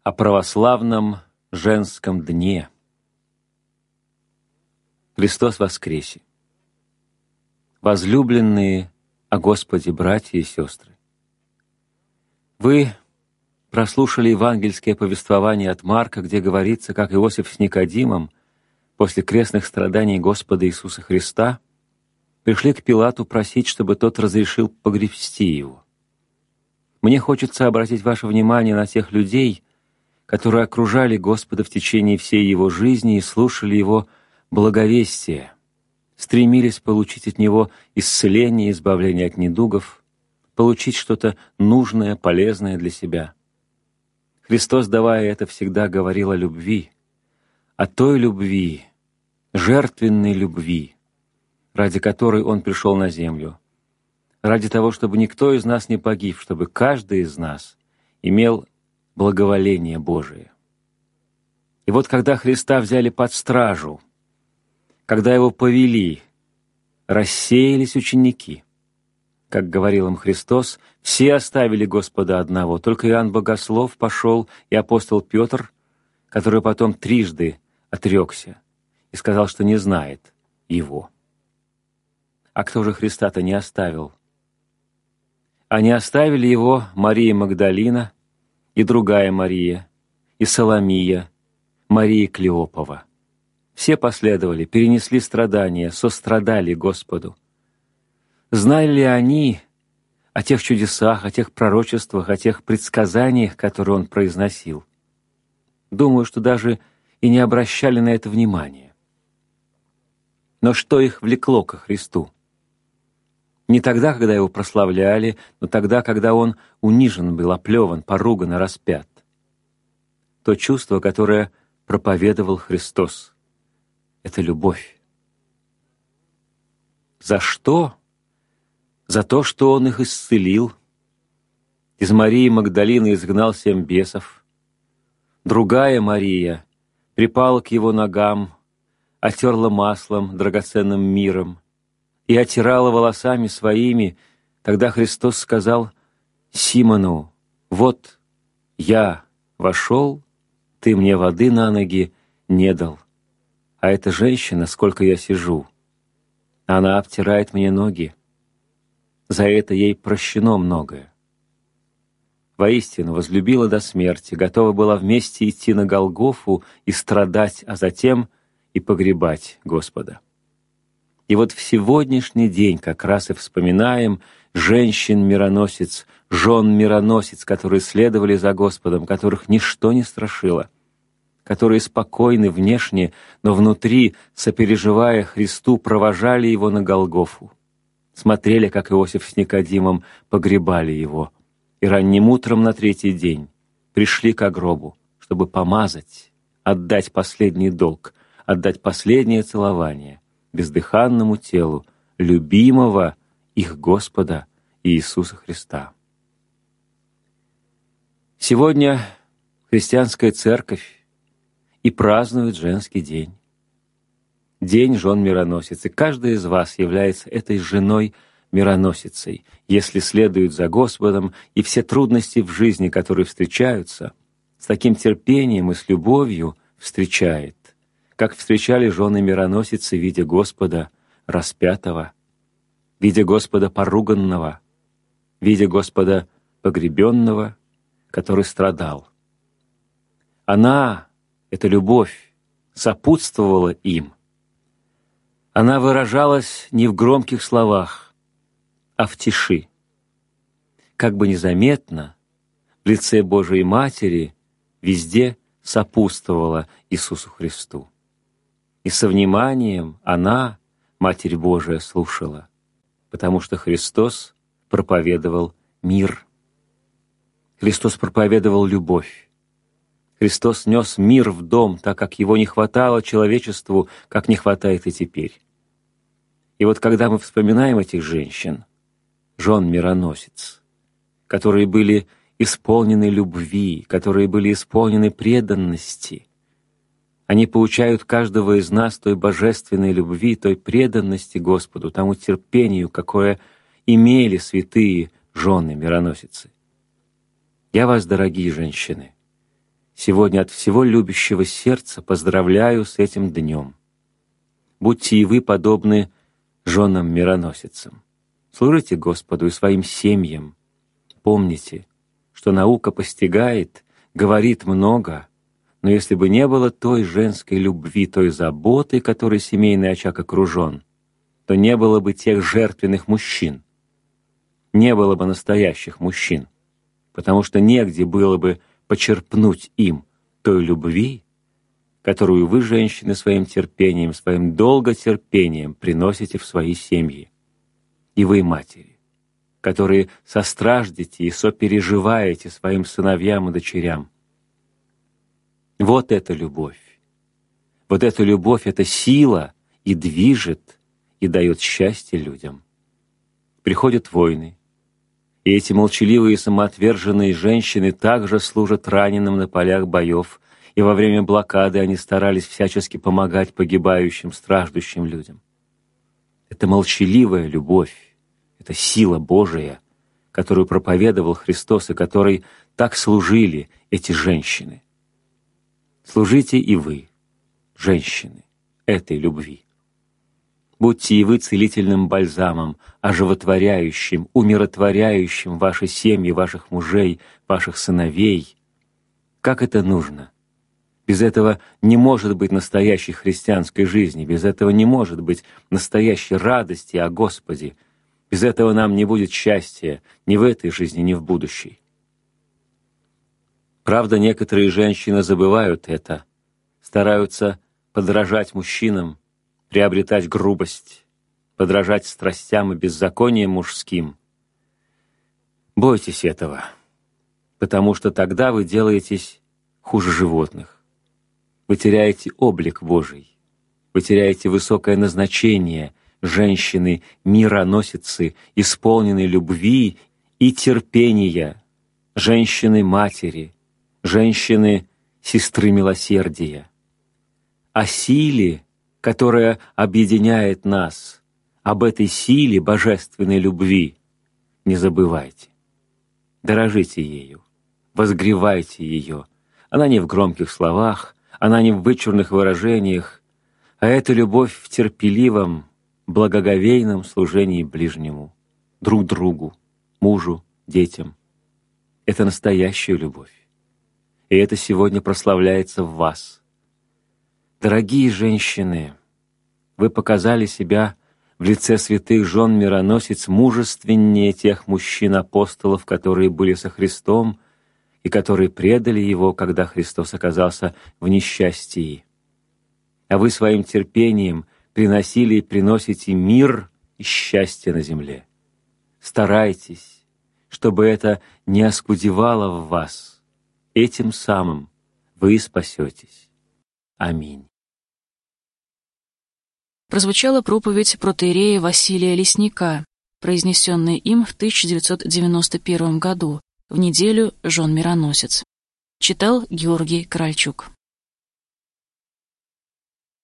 о православном женском дне. Христос воскресе! Возлюбленные о Господе, братья и сестры! Вы прослушали евангельское повествование от Марка, где говорится, как Иосиф с Никодимом после крестных страданий Господа Иисуса Христа пришли к Пилату просить, чтобы тот разрешил погребсти его. Мне хочется обратить ваше внимание на тех людей, которые окружали Господа в течение всей Его жизни и слушали Его благовестие, стремились получить от Него исцеление, избавление от недугов, получить что-то нужное, полезное для себя. Христос, давая это, всегда говорил о любви, о той любви, жертвенной любви, ради которой Он пришел на землю, ради того, чтобы никто из нас не погиб, чтобы каждый из нас имел благоволение Божие. И вот когда Христа взяли под стражу, когда Его повели, рассеялись ученики. Как говорил им Христос, все оставили Господа одного, только Иоанн Богослов пошел и апостол Петр, который потом трижды отрекся и сказал, что не знает Его. А кто же Христа-то не оставил? А не оставили Его Мария Магдалина, и другая Мария, и Соломия, Мария Клеопова. Все последовали, перенесли страдания, сострадали Господу. Знали ли они о тех чудесах, о тех пророчествах, о тех предсказаниях, которые Он произносил? Думаю, что даже и не обращали на это внимания. Но что их влекло ко Христу? Не тогда, когда Его прославляли, но тогда, когда Он унижен был, оплеван, поруган и распят. То чувство, которое проповедовал Христос, — это любовь. За что? За то, что Он их исцелил. Из Марии Магдалины изгнал 7 бесов. Другая Мария припала к Его ногам, отерла маслом, драгоценным миром, и отирала волосами своими. Тогда Христос сказал Симону: «Вот я вошел, ты мне воды на ноги не дал, а эта женщина, сколько я сижу, она обтирает мне ноги. За это ей прощено многое». Воистину, возлюбила до смерти, готова была вместе идти на Голгофу и страдать, а затем и погребать Господа. И вот в сегодняшний день как раз и вспоминаем женщин-мироносец, жен-мироносец, которые следовали за Господом, которых ничто не страшило, которые спокойны внешне, но внутри, сопереживая Христу, провожали Его на Голгофу, смотрели, как Иосиф с Никодимом погребали Его, и ранним утром на 3-й день пришли к гробу, чтобы помазать, отдать последний долг, отдать последнее целование бездыханному телу любимого их Господа Иисуса Христа. Сегодня христианская церковь и празднует женский день, день жен-мироносиц, и каждая из вас является этой женой-мироносицей, если следует за Господом, и все трудности в жизни, которые встречаются, с таким терпением и с любовью встречает, как встречали жены-мироносицы, видя Господа распятого, видя Господа поруганного, видя Господа погребенного, который страдал. Она, эта любовь, сопутствовала им. Она выражалась не в громких словах, а в тиши. Как бы незаметно, в лице Божией Матери везде сопутствовала Иисусу Христу. И со вниманием она, Матерь Божия, слушала, потому что Христос проповедовал мир. Христос проповедовал любовь. Христос нес мир в дом, так как его не хватало человечеству, как не хватает и теперь. И вот когда мы вспоминаем этих женщин, жен-мироносец, которые были исполнены любви, которые были исполнены преданности, они поучают каждого из нас той божественной любви, той преданности Господу, тому терпению, какое имели святые жены-мироносицы. Я вас, дорогие женщины, сегодня от всего любящего сердца поздравляю с этим днем. Будьте и вы подобны женам-мироносицам. Служите Господу и своим семьям. Помните, что наука постигает, говорит много, но если бы не было той женской любви, той заботы, которой семейный очаг окружен, то не было бы тех жертвенных мужчин, не было бы настоящих мужчин, потому что негде было бы почерпнуть им той любви, которую вы, женщины, своим терпением, своим долготерпением приносите в свои семьи. И вы, матери, которые состраждете и сопереживаете своим сыновьям и дочерям. Вот эта любовь. Вот эта любовь — это сила и движет, и дает счастье людям. Приходят войны, и эти молчаливые самоотверженные женщины также служат раненым на полях боев, и во время блокады они старались всячески помогать погибающим, страждущим людям. Это молчаливая любовь, это сила Божия, которую проповедовал Христос и которой так служили эти женщины. Служите и вы, женщины, этой любви. Будьте и вы целительным бальзамом, оживотворяющим, умиротворяющим ваши семьи, ваших мужей, ваших сыновей. Как это нужно? Без этого не может быть настоящей христианской жизни, без этого не может быть настоящей радости о Господе. Без этого нам не будет счастья ни в этой жизни, ни в будущей. Правда, некоторые женщины забывают это, стараются подражать мужчинам, приобретать грубость, подражать страстям и беззакониям мужским. Бойтесь этого, потому что тогда вы делаетесь хуже животных. Вы теряете облик Божий, вы теряете высокое назначение женщины, мироносицы, исполненной любви и терпения, женщины-матери, женщины-сестры милосердия. О силе, которая объединяет нас, об этой силе божественной любви не забывайте. Дорожите ею, возгревайте ее. Она не в громких словах, она не в вычурных выражениях, а это любовь в терпеливом, благоговейном служении ближнему, друг другу, мужу, детям. Это настоящая любовь. И это сегодня прославляется в вас. Дорогие женщины, вы показали себя в лице святых жен-мироносиц мужественнее тех мужчин-апостолов, которые были со Христом и которые предали Его, когда Христос оказался в несчастье. А вы своим терпением приносили и приносите мир и счастье на земле. Старайтесь, чтобы это не оскудевало в вас. Этим самым вы спасетесь. Аминь. Прозвучала проповедь протоиерея Василия Лесника, произнесенная им в 1991 году, в неделю жен-мироносец. Читал Георгий Корольчук.